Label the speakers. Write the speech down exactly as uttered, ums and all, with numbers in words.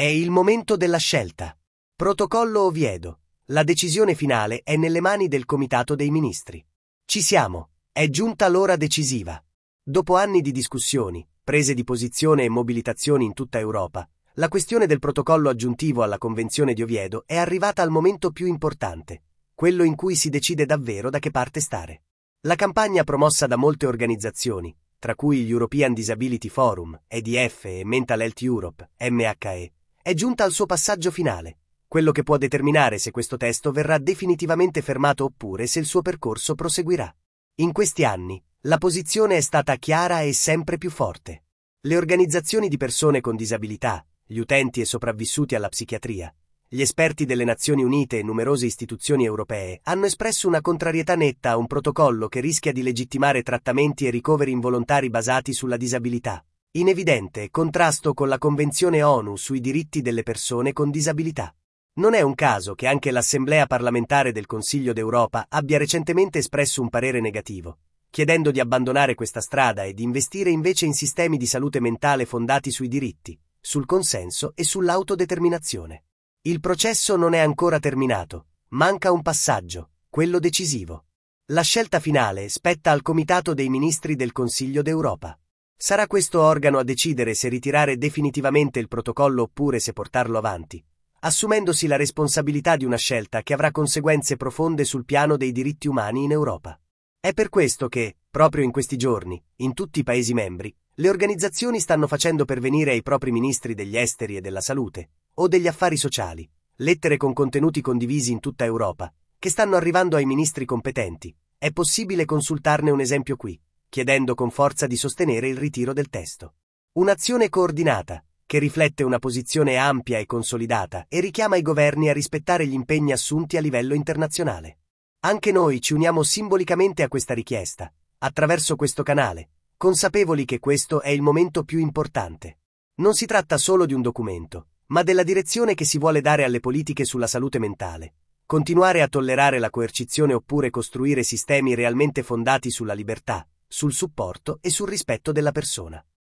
Speaker 1: È il momento della scelta. Protocollo Oviedo. La decisione finale è nelle mani del Comitato dei Ministri. Ci siamo. È giunta l'ora decisiva. Dopo anni di discussioni, prese di posizione e mobilitazioni in tutta Europa, la questione del protocollo aggiuntivo alla Convenzione di Oviedo è arrivata al momento più importante, quello in cui si decide davvero da che parte stare. La campagna promossa da molte organizzazioni, tra cui il European Disability Forum, E D F e Mental Health Europe, M H E, è giunta al suo passaggio finale, quello che può determinare se questo testo verrà definitivamente fermato oppure se il suo percorso proseguirà. In questi anni, la posizione è stata chiara e sempre più forte. Le organizzazioni di persone con disabilità, gli utenti e sopravvissuti alla psichiatria, gli esperti delle Nazioni Unite e numerose istituzioni europee hanno espresso una contrarietà netta a un protocollo che rischia di legittimare trattamenti e ricoveri involontari basati sulla disabilità, in evidente contrasto con la Convenzione ONU sui diritti delle persone con disabilità. Non è un caso che anche l'Assemblea parlamentare del Consiglio d'Europa abbia recentemente espresso un parere negativo, chiedendo di abbandonare questa strada e di investire invece in sistemi di salute mentale fondati sui diritti, sul consenso e sull'autodeterminazione. Il processo non è ancora terminato, manca un passaggio, quello decisivo. La scelta finale spetta al Comitato dei Ministri del Consiglio d'Europa. Sarà questo organo a decidere se ritirare definitivamente il protocollo oppure se portarlo avanti, assumendosi la responsabilità di una scelta che avrà conseguenze profonde sul piano dei diritti umani in Europa. È per questo che, proprio in questi giorni, in tutti i Paesi membri, le organizzazioni stanno facendo pervenire ai propri ministri degli esteri e della salute, o degli affari sociali, lettere con contenuti condivisi in tutta Europa, che stanno arrivando ai ministri competenti. È possibile consultarne un esempio qui, chiedendo con forza di sostenere il ritiro del testo. Un'azione coordinata, che riflette una posizione ampia e consolidata e richiama i governi a rispettare gli impegni assunti a livello internazionale. Anche noi ci uniamo simbolicamente a questa richiesta, attraverso questo canale, consapevoli che questo è il momento più importante. Non si tratta solo di un documento, ma della direzione che si vuole dare alle politiche sulla salute mentale. Continuare a tollerare la coercizione oppure costruire sistemi realmente fondati sulla libertà, sul supporto e sul rispetto della persona.